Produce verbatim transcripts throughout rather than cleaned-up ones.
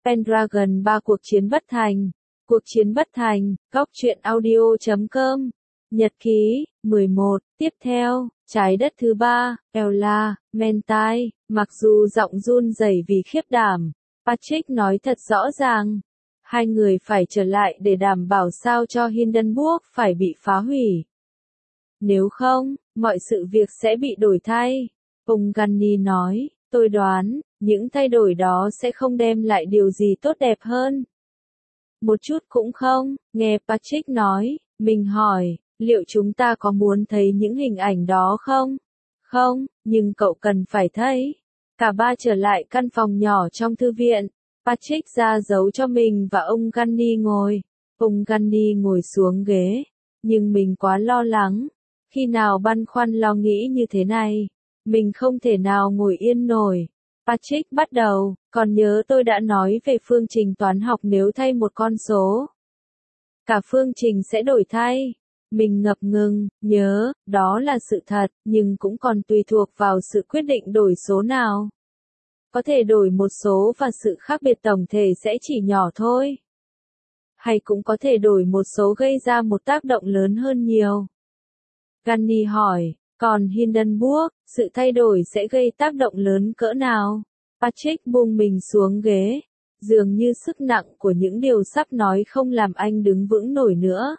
Pendragon ba Cuộc chiến bất thành. Cuộc chiến bất thành, góc truyện audio chấm com. Nhật ký, mười một, tiếp theo, trái đất thứ ba, Ella, Mentai, mặc dù giọng run rẩy vì khiếp đảm, Patrick nói thật rõ ràng. Hai người phải trở lại để đảm bảo sao cho Hindenburg phải bị phá hủy. Nếu không, mọi sự việc sẽ bị đổi thay. Ông Gunny nói, tôi đoán, những thay đổi đó sẽ không đem lại điều gì tốt đẹp hơn. Một chút cũng không, nghe Patrick nói, mình hỏi, liệu chúng ta có muốn thấy những hình ảnh đó không? Không, nhưng cậu cần phải thấy. Cả ba trở lại căn phòng nhỏ trong thư viện. Patrick ra dấu cho mình và ông Gunny ngồi. Ông Gunny ngồi xuống ghế. Nhưng mình quá lo lắng. Khi nào băn khoăn lo nghĩ như thế này, mình không thể nào ngồi yên nổi. Patrick bắt đầu, còn nhớ tôi đã nói về phương trình toán học nếu thay một con số. Cả phương trình sẽ đổi thay. Mình ngập ngừng, nhớ, đó là sự thật, nhưng cũng còn tùy thuộc vào sự quyết định đổi số nào. Có thể đổi một số và sự khác biệt tổng thể sẽ chỉ nhỏ thôi. Hay cũng có thể đổi một số gây ra một tác động lớn hơn nhiều. Gunny hỏi, còn Hindenburg, sự thay đổi sẽ gây tác động lớn cỡ nào? Patrick buông mình xuống ghế. Dường như sức nặng của những điều sắp nói không làm anh đứng vững nổi nữa.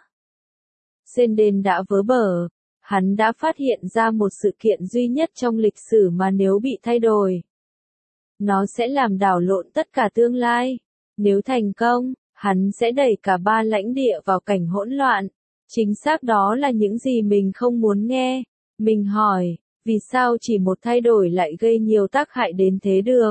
Senden đã vớ bở. Hắn đã phát hiện ra một sự kiện duy nhất trong lịch sử mà nếu bị thay đổi, nó sẽ làm đảo lộn tất cả tương lai. Nếu thành công, hắn sẽ đẩy cả ba lãnh địa vào cảnh hỗn loạn. Chính xác đó là những gì mình không muốn nghe. Mình hỏi, vì sao chỉ một thay đổi lại gây nhiều tác hại đến thế được?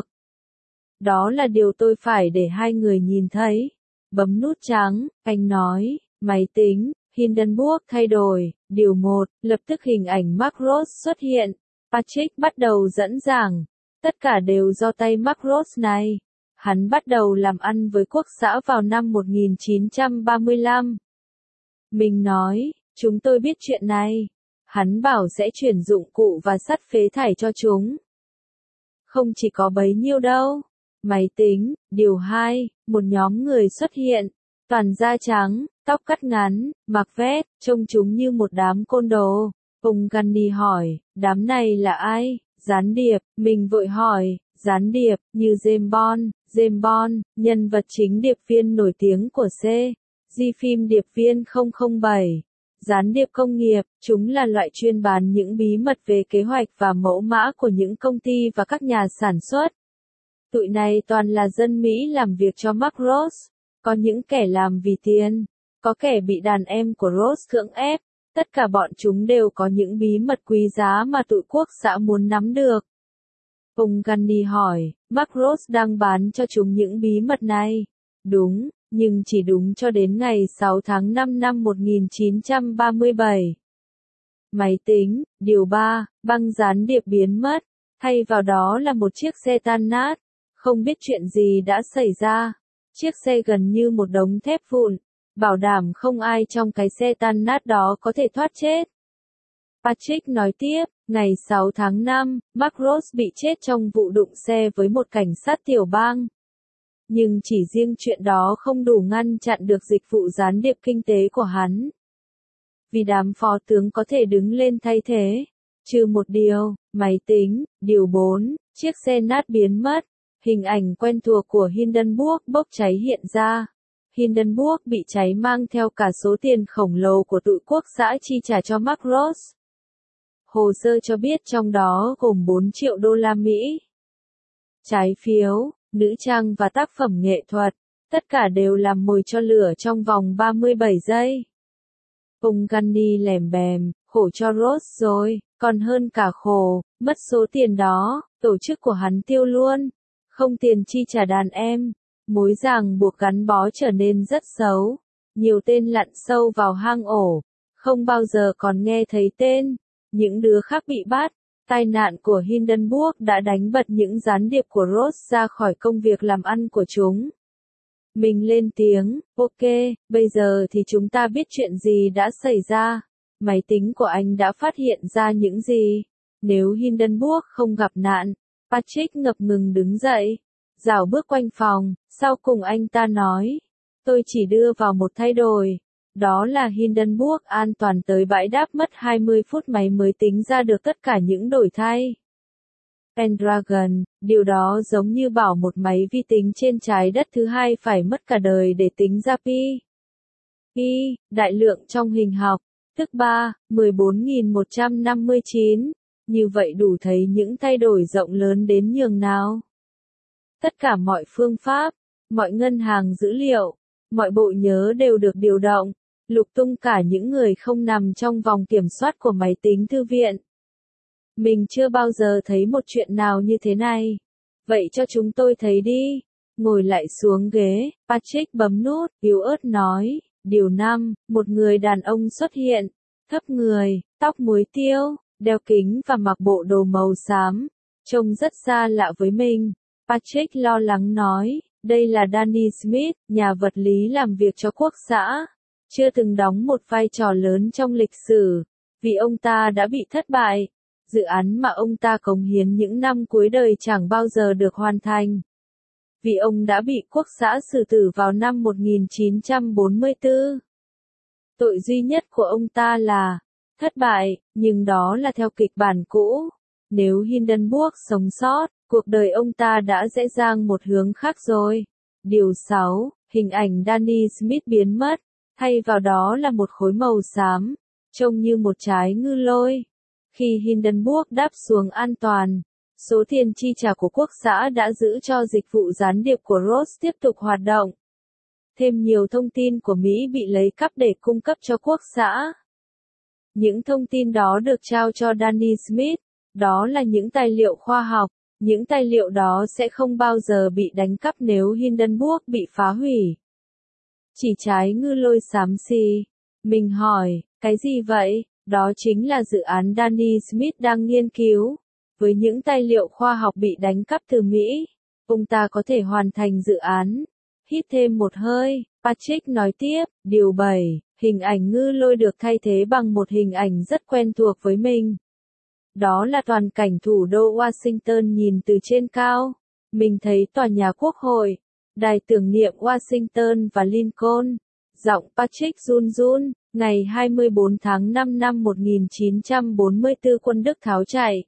Đó là điều tôi phải để hai người nhìn thấy. Bấm nút trắng, anh nói, máy tính, Hindenburg thay đổi, điều một, lập tức hình ảnh Macross xuất hiện. Patrick bắt đầu dẫn giảng. Tất cả đều do tay Macross này. Hắn bắt đầu làm ăn với quốc xã vào năm một nghìn chín trăm ba mươi lăm. Mình nói, chúng tôi biết chuyện này. Hắn bảo sẽ chuyển dụng cụ và sắt phế thải cho chúng. Không chỉ có bấy nhiêu đâu. Máy tính, điều hai, một nhóm người xuất hiện. Toàn da trắng, tóc cắt ngắn, mặc vest, trông chúng như một đám côn đồ. Ông Gunny hỏi, đám này là ai? Gián điệp, mình vội hỏi, gián điệp, như James Bond, James Bond, nhân vật chính điệp viên nổi tiếng của C. G phim điệp viên không không bảy. Gián điệp công nghiệp, chúng là loại chuyên bán những bí mật về kế hoạch và mẫu mã của những công ty và các nhà sản xuất. Tụi này toàn là dân Mỹ làm việc cho Macross. Có những kẻ làm vì tiền, có kẻ bị đàn em của Ross cưỡng ép. Tất cả bọn chúng đều có những bí mật quý giá mà tụi quốc xã muốn nắm được. Ông Gunny hỏi, Macross đang bán cho chúng những bí mật này. Đúng, nhưng chỉ đúng cho đến ngày sáu tháng năm năm một nghìn chín trăm ba mươi bảy. Máy tính, điều ba, băng gián điệp biến mất. Thay vào đó là một chiếc xe tan nát. Không biết chuyện gì đã xảy ra. Chiếc xe gần như một đống thép vụn. Bảo đảm không ai trong cái xe tan nát đó có thể thoát chết. Patrick nói tiếp, ngày sáu tháng năm, Macross bị chết trong vụ đụng xe với một cảnh sát tiểu bang. Nhưng chỉ riêng chuyện đó không đủ ngăn chặn được dịch vụ gián điệp kinh tế của hắn. Vì đám phó tướng có thể đứng lên thay thế. Trừ một điều, máy tính, điều bốn, chiếc xe nát biến mất. Hình ảnh quen thuộc của Hindenburg bốc cháy hiện ra. Hindenburg bị cháy mang theo cả số tiền khổng lồ của tụi quốc xã chi trả cho Macross. Hồ sơ cho biết trong đó gồm bốn triệu đô la Mỹ. Trái phiếu, nữ trang và tác phẩm nghệ thuật, tất cả đều làm mồi cho lửa trong vòng ba mươi bảy giây. Ông Gunny lèm bèm, khổ cho Ross rồi, còn hơn cả khổ, mất số tiền đó, tổ chức của hắn tiêu luôn. Không tiền chi trả đàn em. Mối ràng buộc gắn bó trở nên rất xấu. Nhiều tên lặn sâu vào hang ổ. Không bao giờ còn nghe thấy tên. Những đứa khác bị bắt. Tai nạn của Hindenburg đã đánh bật những gián điệp của Ross ra khỏi công việc làm ăn của chúng. Mình lên tiếng, ok, bây giờ thì chúng ta biết chuyện gì đã xảy ra. Máy tính của anh đã phát hiện ra những gì. Nếu Hindenburg không gặp nạn, Patrick ngập ngừng đứng dậy. rảo bước quanh phòng, sau cùng anh ta nói, tôi chỉ đưa vào một thay đổi. Đó là Hindenburg an toàn tới bãi đáp mất hai mươi phút máy mới tính ra được tất cả những đổi thay. Pendragon, điều đó giống như bảo một máy vi tính trên trái đất thứ hai phải mất cả đời để tính ra pi. Y, đại lượng trong hình học, tức ba, mười bốn nghìn một trăm năm mươi chín, như vậy đủ thấy những thay đổi rộng lớn đến nhường nào. Tất cả mọi phương pháp, mọi ngân hàng dữ liệu, mọi bộ nhớ đều được điều động, lục tung cả những người không nằm trong vòng kiểm soát của máy tính thư viện. Mình chưa bao giờ thấy một chuyện nào như thế này. Vậy cho chúng tôi thấy đi. Ngồi lại xuống ghế, Patrick bấm nút, yếu ớt nói, điều năm, một người đàn ông xuất hiện, thấp người, tóc muối tiêu, đeo kính và mặc bộ đồ màu xám, trông rất xa lạ với mình. Patrick lo lắng nói, đây là Danny Smith, nhà vật lý làm việc cho quốc xã, chưa từng đóng một vai trò lớn trong lịch sử, vì ông ta đã bị thất bại. Dự án mà ông ta cống hiến những năm cuối đời chẳng bao giờ được hoàn thành. Vì ông đã bị quốc xã xử tử vào năm một nghìn chín trăm bốn mươi tư. Tội duy nhất của ông ta là thất bại, nhưng đó là theo kịch bản cũ. Nếu Hindenburg sống sót, cuộc đời ông ta đã rẽ sang một hướng khác rồi. Điều sáu, hình ảnh Danny Smith biến mất, thay vào đó là một khối màu xám, trông như một trái ngư lôi. Khi Hindenburg đáp xuống an toàn, số tiền chi trả của quốc xã đã giữ cho dịch vụ gián điệp của Ross tiếp tục hoạt động. Thêm nhiều thông tin của Mỹ bị lấy cắp để cung cấp cho quốc xã. Những thông tin đó được trao cho Danny Smith, đó là những tài liệu khoa học, những tài liệu đó sẽ không bao giờ bị đánh cắp nếu Hindenburg bị phá hủy. Chỉ trái ngư lôi xám xì. Mình hỏi, cái gì vậy? Đó chính là dự án Danny Smith đang nghiên cứu. Với những tài liệu khoa học bị đánh cắp từ Mỹ, ông ta có thể hoàn thành dự án. Hít thêm một hơi, Patrick nói tiếp, điều bảy, hình ảnh ngư lôi được thay thế bằng một hình ảnh rất quen thuộc với mình. Đó là toàn cảnh thủ đô Washington nhìn từ trên cao. Mình thấy tòa nhà quốc hội, đài tưởng niệm Washington và Lincoln. Giọng Patrick run run. Ngày hai mươi bốn tháng năm năm một nghìn chín trăm bốn mươi tư quân Đức tháo chạy.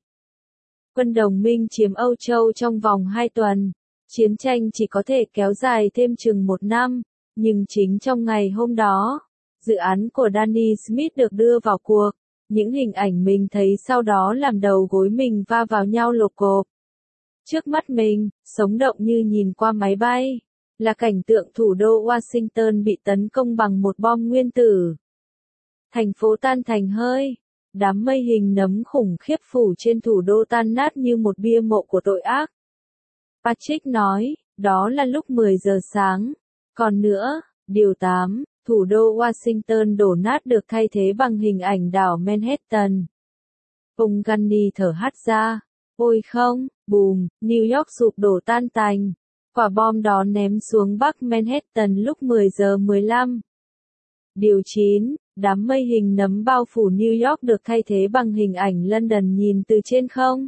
Quân đồng minh chiếm Âu Châu trong vòng hai tuần. Chiến tranh chỉ có thể kéo dài thêm chừng một năm, nhưng chính trong ngày hôm đó, dự án của Danny Smith được đưa vào cuộc. Những hình ảnh mình thấy sau đó làm đầu gối mình va vào nhau lộp cộp. Trước mắt mình, sống động như nhìn qua máy bay, là cảnh tượng thủ đô Washington bị tấn công bằng một bom nguyên tử. Thành phố tan thành hơi, đám mây hình nấm khủng khiếp phủ trên thủ đô tan nát như một bia mộ của tội ác. Patrick nói, đó là lúc mười giờ sáng. Còn nữa, điều tám, thủ đô Washington đổ nát được thay thế bằng hình ảnh đảo Manhattan. Ông Gunny thở hắt ra. Ôi không, bùm, New York sụp đổ tan tành. Quả bom đó ném xuống Bắc Manhattan lúc mười giờ mười lăm. Điều chín, đám mây hình nấm bao phủ New York được thay thế bằng hình ảnh London nhìn từ trên không.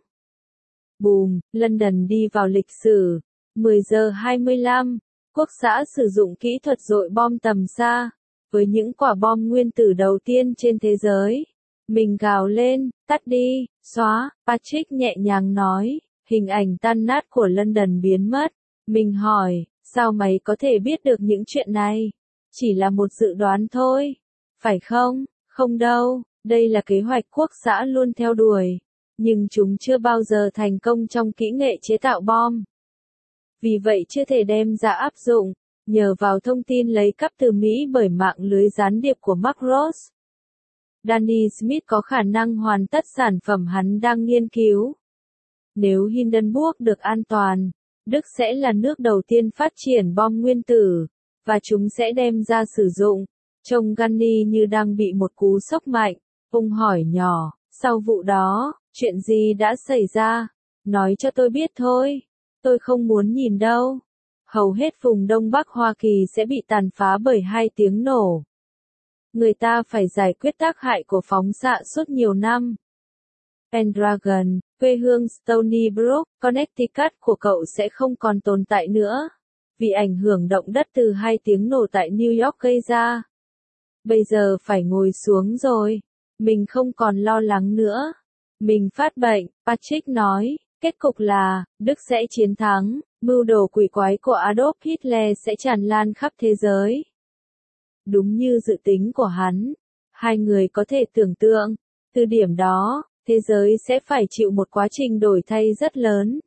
Bùm, London đi vào lịch sử. mười giờ hai mươi lăm, quốc xã sử dụng kỹ thuật dội bom tầm xa, với những quả bom nguyên tử đầu tiên trên thế giới. Mình gào lên, tắt đi, xóa, Patrick nhẹ nhàng nói, hình ảnh tan nát của London biến mất. Mình hỏi, sao mày có thể biết được những chuyện này? Chỉ là một dự đoán thôi. Phải không? Không đâu, đây là kế hoạch quốc xã luôn theo đuổi. Nhưng chúng chưa bao giờ thành công trong kỹ nghệ chế tạo bom. Vì vậy chưa thể đem ra áp dụng, nhờ vào thông tin lấy cắp từ Mỹ bởi mạng lưới gián điệp của Mark Ross. Danny Smith có khả năng hoàn tất sản phẩm hắn đang nghiên cứu. Nếu Hindenburg được an toàn, Đức sẽ là nước đầu tiên phát triển bom nguyên tử, và chúng sẽ đem ra sử dụng. Trông Gunny như đang bị một cú sốc mạnh. Ông hỏi nhỏ, sau vụ đó, chuyện gì đã xảy ra? Nói cho tôi biết thôi. Tôi không muốn nhìn đâu. Hầu hết vùng Đông Bắc Hoa Kỳ sẽ bị tàn phá bởi hai tiếng nổ. Người ta phải giải quyết tác hại của phóng xạ suốt nhiều năm. Pendragon, quê hương Stony Brook, Connecticut của cậu sẽ không còn tồn tại nữa, vì ảnh hưởng động đất từ hai tiếng nổ tại New York gây ra. Bây giờ phải ngồi xuống rồi. Mình không còn lo lắng nữa. Mình phát bệnh, Patrick nói, kết cục là, Đức sẽ chiến thắng, mưu đồ quỷ quái của Adolf Hitler sẽ tràn lan khắp thế giới. Đúng như dự tính của hắn, hai người có thể tưởng tượng, từ điểm đó, thế giới sẽ phải chịu một quá trình đổi thay rất lớn.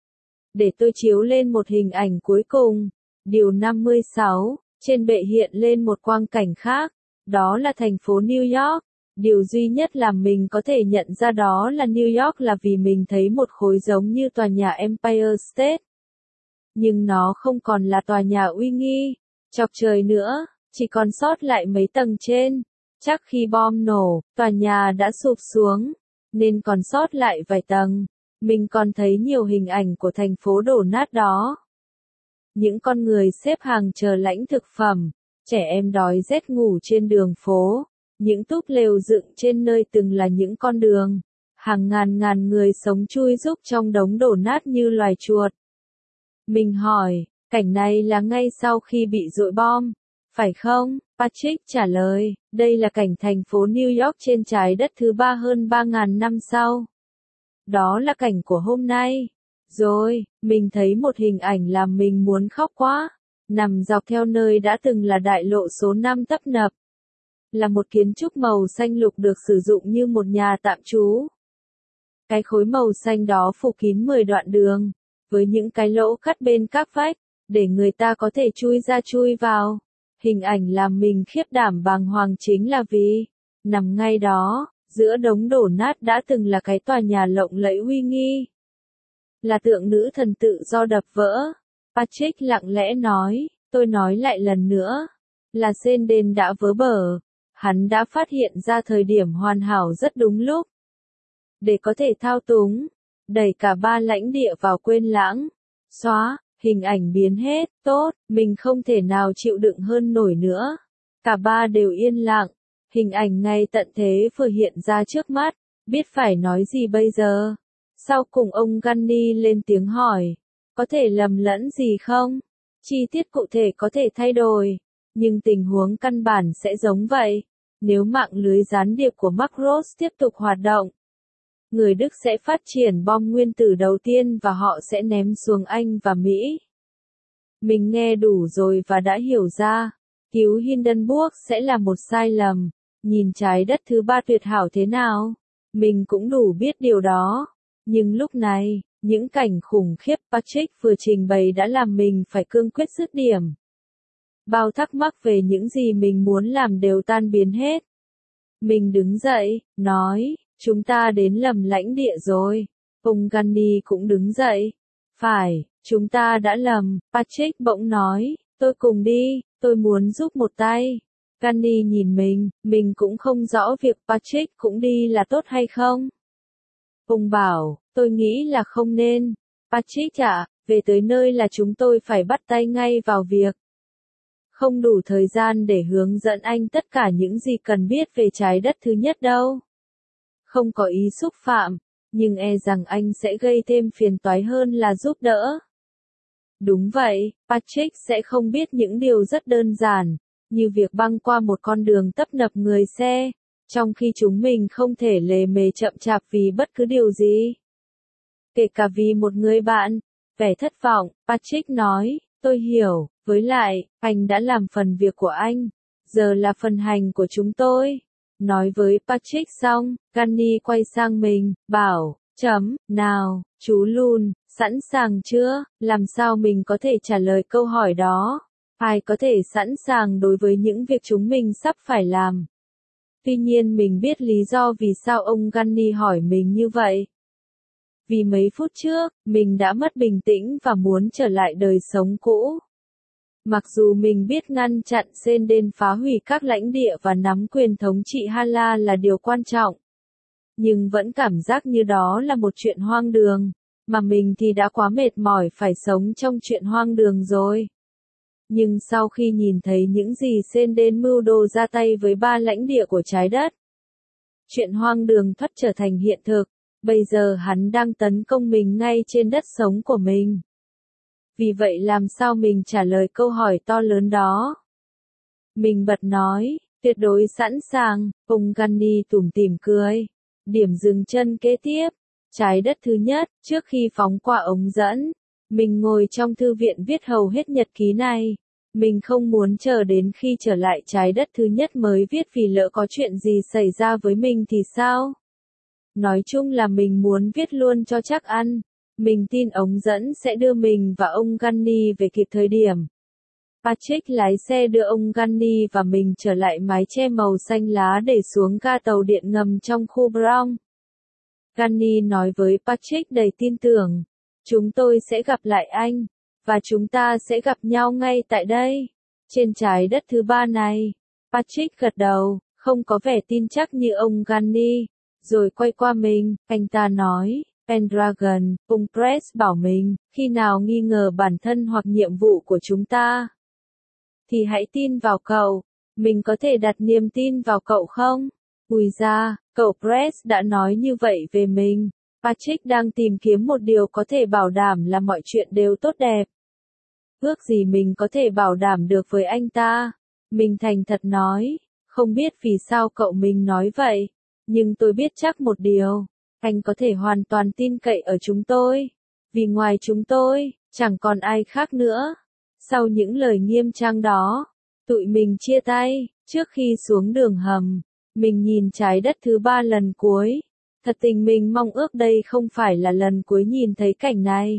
Để tôi chiếu lên một hình ảnh cuối cùng, điều năm mươi sáu, trên bệ hiện lên một quang cảnh khác, đó là thành phố New York. Điều duy nhất làm mình có thể nhận ra đó là New York là vì mình thấy một khối giống như tòa nhà Empire State. Nhưng nó không còn là tòa nhà uy nghi, chọc trời nữa, chỉ còn sót lại mấy tầng trên. Chắc khi bom nổ, tòa nhà đã sụp xuống, nên còn sót lại vài tầng. Mình còn thấy nhiều hình ảnh của thành phố đổ nát đó. Những con người xếp hàng chờ lãnh thực phẩm, trẻ em đói rét ngủ trên đường phố. Những túp lều dựng trên nơi từng là những con đường, hàng ngàn ngàn người sống chui rúc trong đống đổ nát như loài chuột. Mình hỏi, cảnh này là ngay sau khi bị dội bom, phải không? Patrick trả lời, đây là cảnh thành phố New York trên trái đất thứ ba hơn ba ngàn năm sau. Đó là cảnh của hôm nay. Rồi, mình thấy một hình ảnh làm mình muốn khóc quá, nằm dọc theo nơi đã từng là đại lộ số năm tấp nập. Là một kiến trúc màu xanh lục được sử dụng như một nhà tạm trú. Cái khối màu xanh đó phủ kín mười đoạn đường, với những cái lỗ cắt bên các vách, để người ta có thể chui ra chui vào. Hình ảnh làm mình khiếp đảm bàng hoàng chính là vì, nằm ngay đó, giữa đống đổ nát đã từng là cái tòa nhà lộng lẫy uy nghi. Là tượng nữ thần tự do đập vỡ. Patrick lặng lẽ nói, tôi nói lại lần nữa, là sên đên đã vỡ bờ. Hắn đã phát hiện ra thời điểm hoàn hảo rất đúng lúc. Để có thể thao túng, đẩy cả ba lãnh địa vào quên lãng, xóa, hình ảnh biến hết, tốt, mình không thể nào chịu đựng hơn nổi nữa. Cả ba đều yên lặng, hình ảnh ngay tận thế vừa hiện ra trước mắt, biết phải nói gì bây giờ. Sau cùng ông Gunny lên tiếng hỏi, có thể lầm lẫn gì không? Chi tiết cụ thể có thể thay đổi. Nhưng tình huống căn bản sẽ giống vậy. Nếu mạng lưới gián điệp của Macros tiếp tục hoạt động, người Đức sẽ phát triển bom nguyên tử đầu tiên và họ sẽ ném xuống Anh và Mỹ. Mình nghe đủ rồi và đã hiểu ra, cứu Hindenburg sẽ là một sai lầm. Nhìn trái đất thứ ba tuyệt hảo thế nào, mình cũng đủ biết điều đó. Nhưng lúc này, những cảnh khủng khiếp Patrick vừa trình bày đã làm mình phải cương quyết dứt điểm. Bao thắc mắc về những gì mình muốn làm đều tan biến hết. Mình đứng dậy, nói, chúng ta đến lầm lãnh địa rồi. Ông Gunny cũng đứng dậy. Phải, chúng ta đã lầm, Patrick bỗng nói, tôi cùng đi, tôi muốn giúp một tay. Gunny nhìn mình, mình cũng không rõ việc Patrick cũng đi là tốt hay không. Ông bảo, tôi nghĩ là không nên. Patrick ạ, về tới nơi là chúng tôi phải bắt tay ngay vào việc. Không đủ thời gian để hướng dẫn anh tất cả những gì cần biết về trái đất thứ nhất đâu. Không có ý xúc phạm, nhưng e rằng anh sẽ gây thêm phiền toái hơn là giúp đỡ. Đúng vậy, Patrick sẽ không biết những điều rất đơn giản, như việc băng qua một con đường tấp nập người xe, trong khi chúng mình không thể lề mề chậm chạp vì bất cứ điều gì. Kể cả vì một người bạn, vẻ thất vọng, Patrick nói, tôi hiểu, với lại, anh đã làm phần việc của anh, giờ là phần hành của chúng tôi. Nói với Patrick xong, Gunny quay sang mình, bảo, chấm, nào, chú Lun, sẵn sàng chưa, làm sao mình có thể trả lời câu hỏi đó? Ai có thể sẵn sàng đối với những việc chúng mình sắp phải làm? Tuy nhiên mình biết lý do vì sao ông Gunny hỏi mình như vậy. Vì mấy phút trước, mình đã mất bình tĩnh và muốn trở lại đời sống cũ. Mặc dù mình biết ngăn chặn Sên Đên phá hủy các lãnh địa và nắm quyền thống trị Hala là điều quan trọng, nhưng vẫn cảm giác như đó là một chuyện hoang đường, mà mình thì đã quá mệt mỏi phải sống trong chuyện hoang đường rồi. Nhưng sau khi nhìn thấy những gì Sên Đên mưu đồ ra tay với ba lãnh địa của trái đất, chuyện hoang đường thoát trở thành hiện thực, Bây giờ hắn đang tấn công mình ngay trên đất sống của mình. Vì vậy làm sao mình trả lời câu hỏi to lớn đó? Mình bật nói, tuyệt đối sẵn sàng, ông Gunny tủm tỉm cười. Điểm dừng chân kế tiếp, trái đất thứ nhất, trước khi phóng qua ống dẫn. Mình ngồi trong thư viện viết hầu hết nhật ký này. Mình không muốn chờ đến khi trở lại trái đất thứ nhất mới viết vì lỡ có chuyện gì xảy ra với mình thì sao? Nói chung là mình muốn viết luôn cho chắc ăn. Mình tin ống dẫn sẽ đưa mình và ông Gunny về kịp thời điểm. Patrick lái xe đưa ông Gunny và mình trở lại mái che màu xanh lá để xuống ga tàu điện ngầm trong khu Bronx. Gunny nói với Patrick đầy tin tưởng. Chúng tôi sẽ gặp lại anh. Và chúng ta sẽ gặp nhau ngay tại đây. Trên trái đất thứ ba này. Patrick gật đầu, không có vẻ tin chắc như ông Gunny. Rồi quay qua mình, anh ta nói, Pendragon, ông Press bảo mình, khi nào nghi ngờ bản thân hoặc nhiệm vụ của chúng ta, thì hãy tin vào cậu. Mình có thể đặt niềm tin vào cậu không? Ui da, cậu Press đã nói như vậy về mình. Patrick đang tìm kiếm một điều có thể bảo đảm là mọi chuyện đều tốt đẹp. Ước gì mình có thể bảo đảm được với anh ta. Mình thành thật nói, không biết vì sao cậu mình nói vậy. Nhưng tôi biết chắc một điều, anh có thể hoàn toàn tin cậy ở chúng tôi. Vì ngoài chúng tôi, chẳng còn ai khác nữa. Sau những lời nghiêm trang đó, tụi mình chia tay. Trước khi xuống đường hầm, mình nhìn trái đất thứ ba lần cuối. Thật tình mình mong ước đây không phải là lần cuối nhìn thấy cảnh này.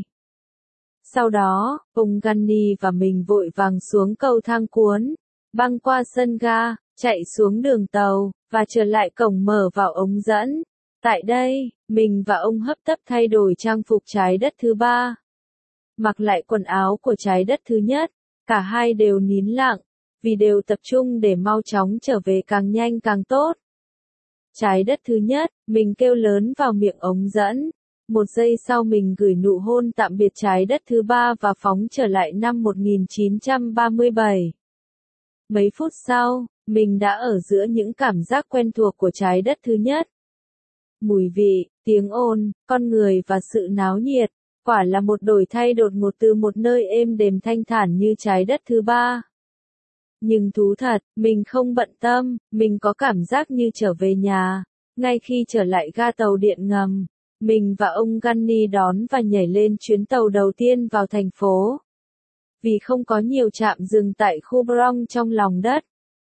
Sau đó, ông Gunny và mình vội vàng xuống cầu thang cuốn, băng qua sân ga, chạy xuống đường tàu, và trở lại cổng mở vào ống dẫn. Tại đây, mình và ông hấp tấp thay đổi trang phục trái đất thứ ba. Mặc lại quần áo của trái đất thứ nhất, cả hai đều nín lặng, vì đều tập trung để mau chóng trở về càng nhanh càng tốt. Trái đất thứ nhất, mình kêu lớn vào miệng ống dẫn. Một giây sau mình gửi nụ hôn tạm biệt trái đất thứ ba và phóng trở lại năm một nghìn chín trăm ba mươi bảy. Mấy phút sau, mình đã ở giữa những cảm giác quen thuộc của trái đất thứ nhất. Mùi vị, tiếng ồn, con người và sự náo nhiệt, quả là một đổi thay đột ngột từ một nơi êm đềm thanh thản như trái đất thứ ba. Nhưng thú thật, mình không bận tâm, mình có cảm giác như trở về nhà. Ngay khi trở lại ga tàu điện ngầm, mình và ông Gunny đón và nhảy lên chuyến tàu đầu tiên vào thành phố. Vì không có nhiều trạm dừng tại khu Bronx trong lòng đất.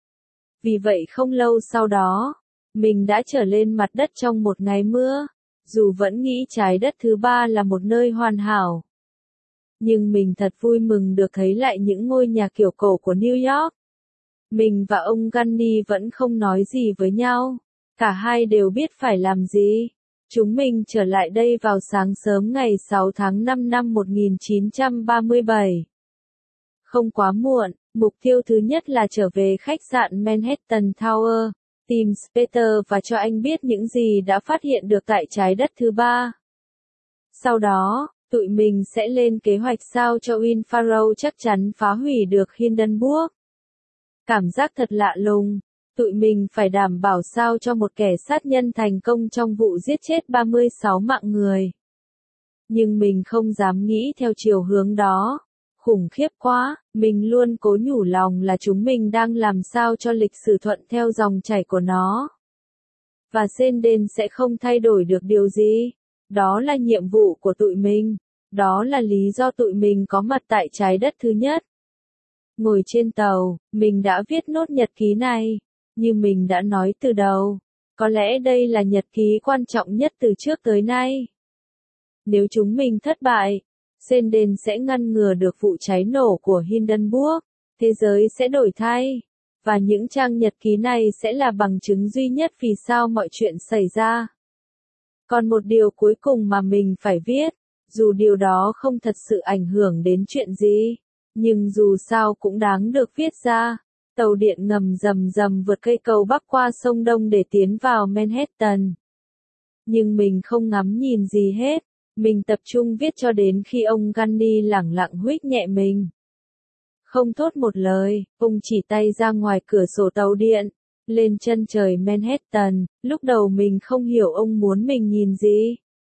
Vì vậy không lâu sau đó, mình đã trở lên mặt đất trong một ngày mưa, dù vẫn nghĩ trái đất thứ ba là một nơi hoàn hảo. Nhưng mình thật vui mừng được thấy lại những ngôi nhà kiểu cổ của New York. Mình và ông Gunny vẫn không nói gì với nhau, cả hai đều biết phải làm gì. Chúng mình trở lại đây vào sáng sớm ngày sáu tháng năm năm một nghìn chín trăm ba mươi bảy. Không quá muộn, mục tiêu thứ nhất là trở về khách sạn Manhattan Tower, tìm Peter và cho anh biết những gì đã phát hiện được tại trái đất thứ ba. Sau đó, tụi mình sẽ lên kế hoạch sao cho Winfaro chắc chắn phá hủy được Hindenburg. Cảm giác thật lạ lùng, tụi mình phải đảm bảo sao cho một kẻ sát nhân thành công trong vụ giết chết ba mươi sáu mạng người. Nhưng mình không dám nghĩ theo chiều hướng đó. Khủng khiếp quá, mình luôn cố nhủ lòng là chúng mình đang làm sao cho lịch sử thuận theo dòng chảy của nó. Và Senden sẽ không thay đổi được điều gì. Đó là nhiệm vụ của tụi mình. Đó là lý do tụi mình có mặt tại trái đất thứ nhất. Ngồi trên tàu, mình đã viết nốt nhật ký này. Như mình đã nói từ đầu, có lẽ đây là nhật ký quan trọng nhất từ trước tới nay. Nếu chúng mình thất bại, Senden sẽ ngăn ngừa được vụ cháy nổ của Hindenburg, thế giới sẽ đổi thay, và những trang nhật ký này sẽ là bằng chứng duy nhất vì sao mọi chuyện xảy ra. Còn một điều cuối cùng mà mình phải viết, dù điều đó không thật sự ảnh hưởng đến chuyện gì, nhưng dù sao cũng đáng được viết ra. Tàu điện ngầm rầm rầm vượt cây cầu bắc qua sông Đông để tiến vào Manhattan. Nhưng mình không ngắm nhìn gì hết. Mình tập trung viết cho đến khi ông Gunny lẳng lặng huých nhẹ mình. Không thốt một lời, ông chỉ tay ra ngoài cửa sổ tàu điện, lên chân trời Manhattan. Lúc đầu mình không hiểu ông muốn mình nhìn gì.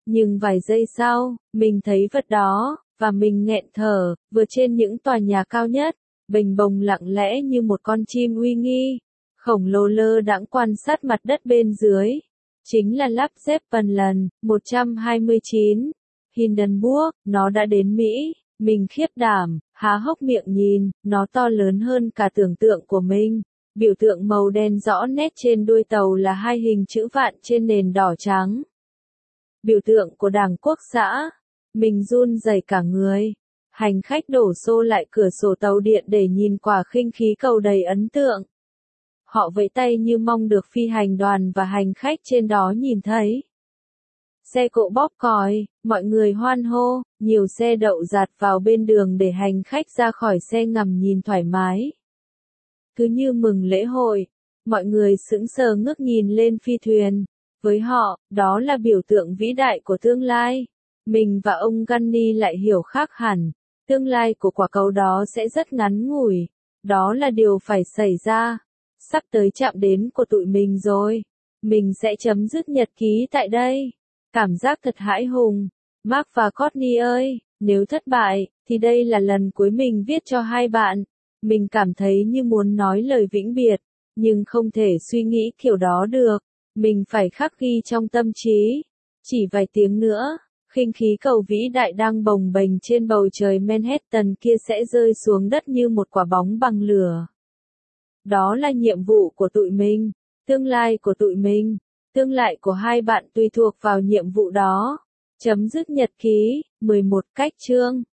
Nhưng vài giây sau, mình thấy vật đó, và mình nghẹn thở, vượt trên những tòa nhà cao nhất, bềnh bồng lặng lẽ như một con chim uy nghi, khổng lồ lơ đãng quan sát mặt đất bên dưới. Chính là Lap Zeppelin, một trăm hai mươi chín, Hindenburg, nó đã đến Mỹ. Mình khiếp đảm, há hốc miệng nhìn, nó to lớn hơn cả tưởng tượng của mình. Biểu tượng màu đen rõ nét trên đuôi tàu là hai hình chữ vạn trên nền đỏ trắng. Biểu tượng của Đảng Quốc xã. Mình run rẩy cả người. Hành khách đổ xô lại cửa sổ tàu điện để nhìn quả khinh khí cầu đầy ấn tượng. Họ vẫy tay như mong được phi hành đoàn và hành khách trên đó nhìn thấy. Xe cộ bóp còi, mọi người hoan hô, nhiều xe đậu dạt vào bên đường để hành khách ra khỏi xe ngầm nhìn thoải mái. Cứ như mừng lễ hội, mọi người sững sờ ngước nhìn lên phi thuyền. Với họ, đó là biểu tượng vĩ đại của tương lai. Mình và ông Gunny lại hiểu khác hẳn. Tương lai của quả cầu đó sẽ rất ngắn ngủi. Đó là điều phải xảy ra. Sắp tới chạm đến của tụi mình rồi. Mình sẽ chấm dứt nhật ký tại đây. Cảm giác thật hãi hùng. Mark và Courtney ơi, nếu thất bại, thì đây là lần cuối mình viết cho hai bạn. Mình cảm thấy như muốn nói lời vĩnh biệt, nhưng không thể suy nghĩ kiểu đó được. Mình phải khắc ghi trong tâm trí. Chỉ vài tiếng nữa, khinh khí cầu vĩ đại đang bồng bềnh trên bầu trời Manhattan kia sẽ rơi xuống đất như một quả bóng bằng lửa. Đó là nhiệm vụ của tụi mình, tương lai của tụi mình, tương lai của hai bạn tùy thuộc vào nhiệm vụ đó. Chấm dứt nhật ký, mười một cách chương.